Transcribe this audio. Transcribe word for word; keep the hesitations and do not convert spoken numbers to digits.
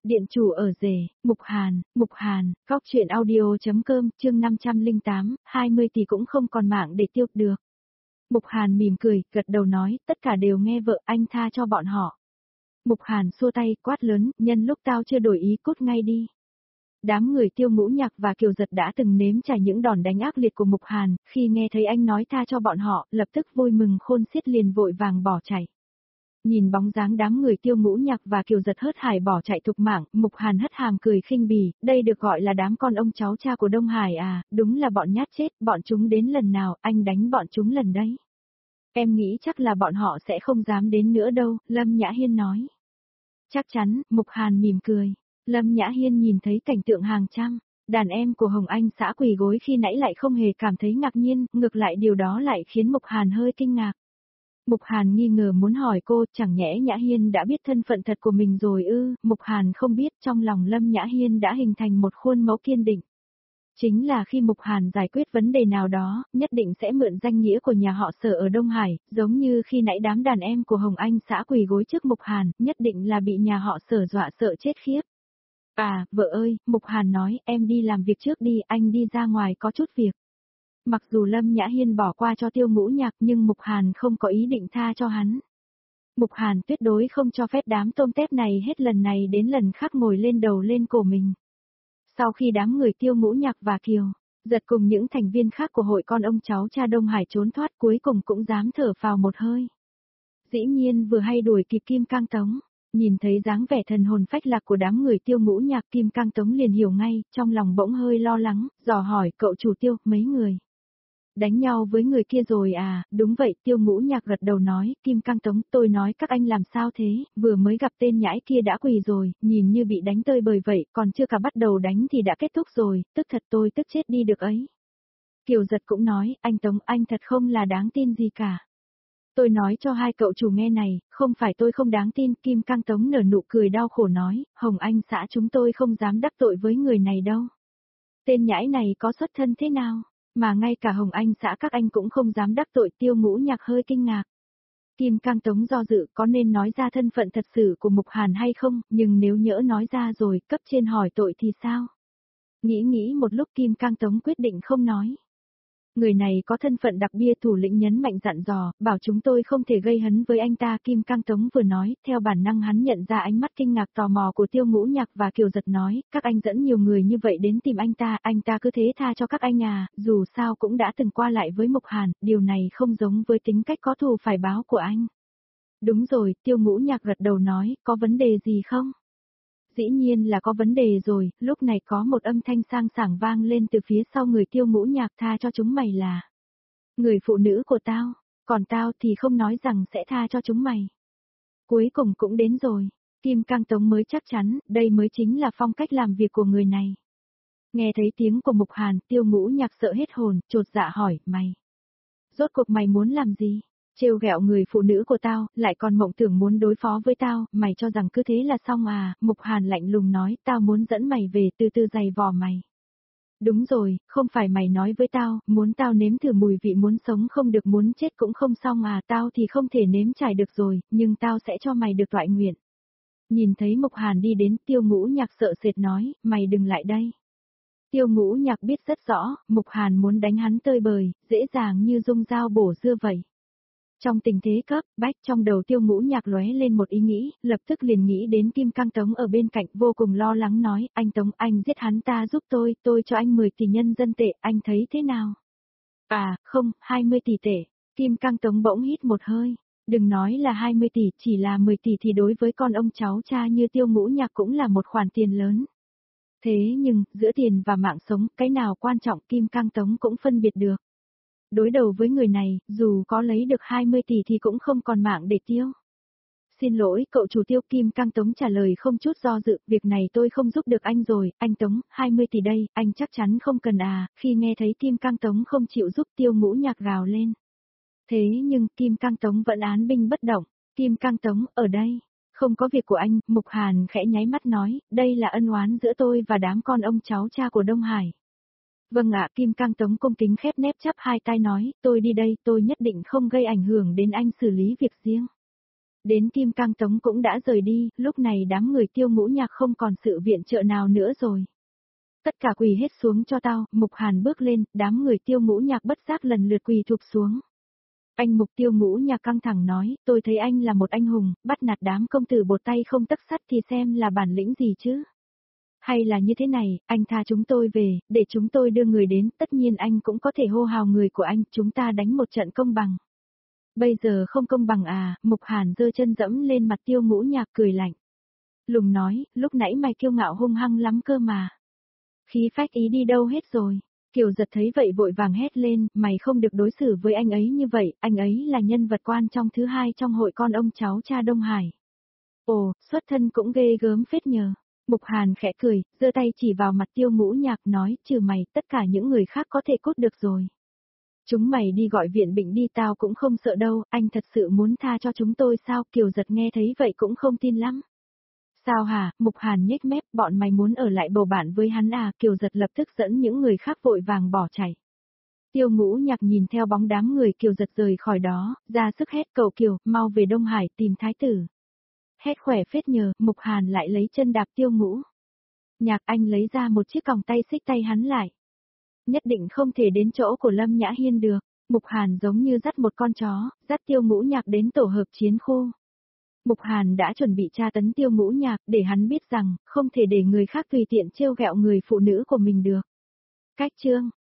Điện chủ ở rể, Mục Hàn, Mục Hàn, góc truyện audio.com, chương năm trăm lẻ tám, hai mươi tỷ cũng không còn mạng để tiêu được. Mục Hàn mỉm cười, gật đầu nói, tất cả đều nghe vợ anh tha cho bọn họ. Mục Hàn xua tay, quát lớn, nhân lúc tao chưa đổi ý cút ngay đi. Đám người Tiêu Ngũ Nhạc và Kiều Giật đã từng nếm trải những đòn đánh ác liệt của Mục Hàn, khi nghe thấy anh nói tha cho bọn họ, lập tức vui mừng khôn xiết liền vội vàng bỏ chạy. Nhìn bóng dáng đám người Tiêu Ngũ Nhạc và Kiều Giật hớt hải bỏ chạy thục mạng, Mục Hàn hất hàm cười khinh bỉ, đây được gọi là đám con ông cháu cha của Đông Hải à, đúng là bọn nhát chết, bọn chúng đến lần nào, anh đánh bọn chúng lần đấy. Em nghĩ chắc là bọn họ sẽ không dám đến nữa đâu, Lâm Nhã Hiên nói. Chắc chắn, Mục Hàn mỉm cười. Lâm Nhã Hiên nhìn thấy cảnh tượng hàng trăm, đàn em của Hồng Anh xã quỳ gối khi nãy lại không hề cảm thấy ngạc nhiên, ngược lại điều đó lại khiến Mục Hàn hơi kinh ngạc. Mục Hàn nghi ngờ muốn hỏi cô, chẳng nhẽ Nhã Hiên đã biết thân phận thật của mình rồi ư, Mục Hàn không biết, trong lòng Lâm Nhã Hiên đã hình thành một khuôn mẫu kiên định. Chính là khi Mục Hàn giải quyết vấn đề nào đó, nhất định sẽ mượn danh nghĩa của nhà họ Sở ở Đông Hải, giống như khi nãy đám đàn em của Hồng Anh xã quỳ gối trước Mục Hàn, nhất định là bị nhà họ Sở dọa sợ chết khiếp. À, vợ ơi, Mục Hàn nói, em đi làm việc trước đi, anh đi ra ngoài có chút việc. Mặc dù Lâm Nhã Hiên bỏ qua cho Tiêu Ngũ Nhạc nhưng Mục Hàn không có ý định tha cho hắn. Mục Hàn tuyệt đối không cho phép đám tôm tép này hết lần này đến lần khác ngồi lên đầu lên cổ mình. Sau khi đám người Tiêu Ngũ Nhạc và Kiều Giật cùng những thành viên khác của hội con ông cháu cha Đông Hải trốn thoát cuối cùng cũng dám thở phào một hơi. Dĩ nhiên vừa hay đuổi kịp Kim Cang Tống. Nhìn thấy dáng vẻ thần hồn phách lạc của đám người Tiêu Ngũ Nhạc, Kim Cang Tống liền hiểu ngay, trong lòng bỗng hơi lo lắng, dò hỏi cậu chủ Tiêu, mấy người đánh nhau với người kia rồi à, đúng vậy, Tiêu Ngũ Nhạc gật đầu nói, Kim Cang Tống, tôi nói các anh làm sao thế, vừa mới gặp tên nhãi kia đã quỳ rồi, nhìn như bị đánh tơi bời vậy, còn chưa cả bắt đầu đánh thì đã kết thúc rồi, tức thật tôi tức chết đi được ấy. Kiều Giật cũng nói, anh Tống, anh thật không là đáng tin gì cả. Tôi nói cho hai cậu chủ nghe này, không phải tôi không đáng tin, Kim Cang Tống nở nụ cười đau khổ nói, Hồng Anh xã chúng tôi không dám đắc tội với người này đâu. Tên nhãi này có xuất thân thế nào, mà ngay cả Hồng Anh xã các anh cũng không dám đắc tội, Tiêu Ngũ Nhạc hơi kinh ngạc. Kim Cang Tống do dự có nên nói ra thân phận thật sự của Mục Hàn hay không, nhưng nếu nhỡ nói ra rồi, cấp trên hỏi tội thì sao? Nghĩ nghĩ một lúc Kim Cang Tống quyết định không nói. Người này có thân phận đặc biệt, thủ lĩnh nhấn mạnh dặn dò, bảo chúng tôi không thể gây hấn với anh ta. Kim Cang Tống vừa nói, theo bản năng hắn nhận ra ánh mắt kinh ngạc tò mò của Tiêu Ngũ Nhạc và Kiều Giật nói, các anh dẫn nhiều người như vậy đến tìm anh ta, anh ta cứ thế tha cho các anh à, dù sao cũng đã từng qua lại với Mục Hàn, điều này không giống với tính cách có thù phải báo của anh. Đúng rồi, Tiêu Ngũ Nhạc gật đầu nói, có vấn đề gì không? Dĩ nhiên là có vấn đề rồi, lúc này có một âm thanh sang sảng vang lên từ phía sau người Tiêu Ngũ Nhạc, tha cho chúng mày là người phụ nữ của tao, còn tao thì không nói rằng sẽ tha cho chúng mày. Cuối cùng cũng đến rồi, Kim Cang Tống mới chắc chắn, đây mới chính là phong cách làm việc của người này. Nghe thấy tiếng của Mục Hàn, Tiêu Ngũ Nhạc sợ hết hồn, chột dạ hỏi, mày, rốt cuộc mày muốn làm gì? Trêu ghẹo người phụ nữ của tao, lại còn mộng tưởng muốn đối phó với tao, mày cho rằng cứ thế là xong à, Mục Hàn lạnh lùng nói, tao muốn dẫn mày về từ từ giày vò mày. Đúng rồi, không phải mày nói với tao, muốn tao nếm thử mùi vị muốn sống không được muốn chết cũng không xong à, tao thì không thể nếm trải được rồi, nhưng tao sẽ cho mày được toại nguyện. Nhìn thấy Mục Hàn đi đến, Tiêu Ngũ Nhạc sợ sệt nói, mày đừng lại đây. Tiêu Ngũ Nhạc biết rất rõ, Mục Hàn muốn đánh hắn tơi bời, dễ dàng như dung dao bổ dưa vậy. Trong tình thế cấp bách, trong đầu Tiêu Ngũ Nhạc lóe lên một ý nghĩ, lập tức liền nghĩ đến Kim Cang Tống ở bên cạnh, vô cùng lo lắng nói, anh Tống, anh giết hắn ta giúp tôi, tôi cho anh mười tỷ nhân dân tệ, anh thấy thế nào? À, không, hai mươi tỷ tệ. Kim Cang Tống bỗng hít một hơi, đừng nói là hai mươi tỷ, chỉ là mười tỷ thì đối với con ông cháu cha như Tiêu Ngũ Nhạc cũng là một khoản tiền lớn. Thế nhưng, giữa tiền và mạng sống, cái nào quan trọng Kim Cang Tống cũng phân biệt được. Đối đầu với người này, dù có lấy được hai mươi tỷ thì cũng không còn mạng để tiêu. Xin lỗi, cậu chủ Tiêu. Kim Cang Tống trả lời không chút do dự, việc này tôi không giúp được anh rồi, anh Tống, hai mươi tỷ đây, anh chắc chắn không cần à, khi nghe thấy Kim Cang Tống không chịu giúp Tiêu Ngũ Nhạc gào lên. Thế nhưng, Kim Cang Tống vẫn án binh bất động, Kim Cang Tống, ở đây, không có việc của anh, Mục Hàn khẽ nháy mắt nói, đây là ân oán giữa tôi và đám con ông cháu cha của Đông Hải. Vâng ạ, Kim Cang Tống cung kính khép nép chắp hai tay nói, tôi đi đây, tôi nhất định không gây ảnh hưởng đến anh xử lý việc riêng. Đến Kim Cang Tống cũng đã rời đi, lúc này đám người Tiêu Ngũ Nhạc không còn sự viện trợ nào nữa rồi. Tất cả quỳ hết xuống cho tao, Mục Hàn bước lên, đám người Tiêu Ngũ Nhạc bất giác lần lượt quỳ thụp xuống. Anh Mục Tiêu Ngũ Nhạc căng thẳng nói, tôi thấy anh là một anh hùng, bắt nạt đám công tử bột tay không tấc sắt thì xem là bản lĩnh gì chứ. Hay là như thế này, anh tha chúng tôi về, để chúng tôi đưa người đến, tất nhiên anh cũng có thể hô hào người của anh, chúng ta đánh một trận công bằng. Bây giờ không công bằng à, Mục Hàn giơ chân dẫm lên mặt Tiêu Ngũ Nhạc cười lạnh. Lùng nói, lúc nãy mày kiêu ngạo hung hăng lắm cơ mà. Khí phách ý đi đâu hết rồi. Kiều Giật thấy vậy vội vàng hét lên, mày không được đối xử với anh ấy như vậy, anh ấy là nhân vật quan trọng thứ hai trong hội con ông cháu cha Đông Hải. Ồ, xuất thân cũng ghê gớm phết nhờ. Mục Hàn khẽ cười, giơ tay chỉ vào mặt Tiêu Ngũ Nhạc nói, trừ mày, tất cả những người khác có thể cút được rồi. Chúng mày đi gọi viện bệnh đi tao cũng không sợ đâu, anh thật sự muốn tha cho chúng tôi sao? Kiều Giật nghe thấy vậy cũng không tin lắm. Sao hả, Mục Hàn nhếch mép, bọn mày muốn ở lại bầu bạn với hắn à? Kiều Giật lập tức dẫn những người khác vội vàng bỏ chạy. Tiêu Ngũ Nhạc nhìn theo bóng đám người Kiều Giật rời khỏi đó, ra sức hét cầu Kiều, mau về Đông Hải tìm thái tử. Hét khỏe phết nhờ, Mục Hàn lại lấy chân đạp Tiêu Ngũ Nhạc, anh lấy ra một chiếc còng tay xích tay hắn lại. Nhất định không thể đến chỗ của Lâm Nhã Hiên được. Mục Hàn giống như dắt một con chó, dắt Tiêu Ngũ Nhạc đến tổ hợp chiến khu. Mục Hàn đã chuẩn bị tra tấn Tiêu Ngũ Nhạc để hắn biết rằng không thể để người khác tùy tiện trêu ghẹo người phụ nữ của mình được. Cách chương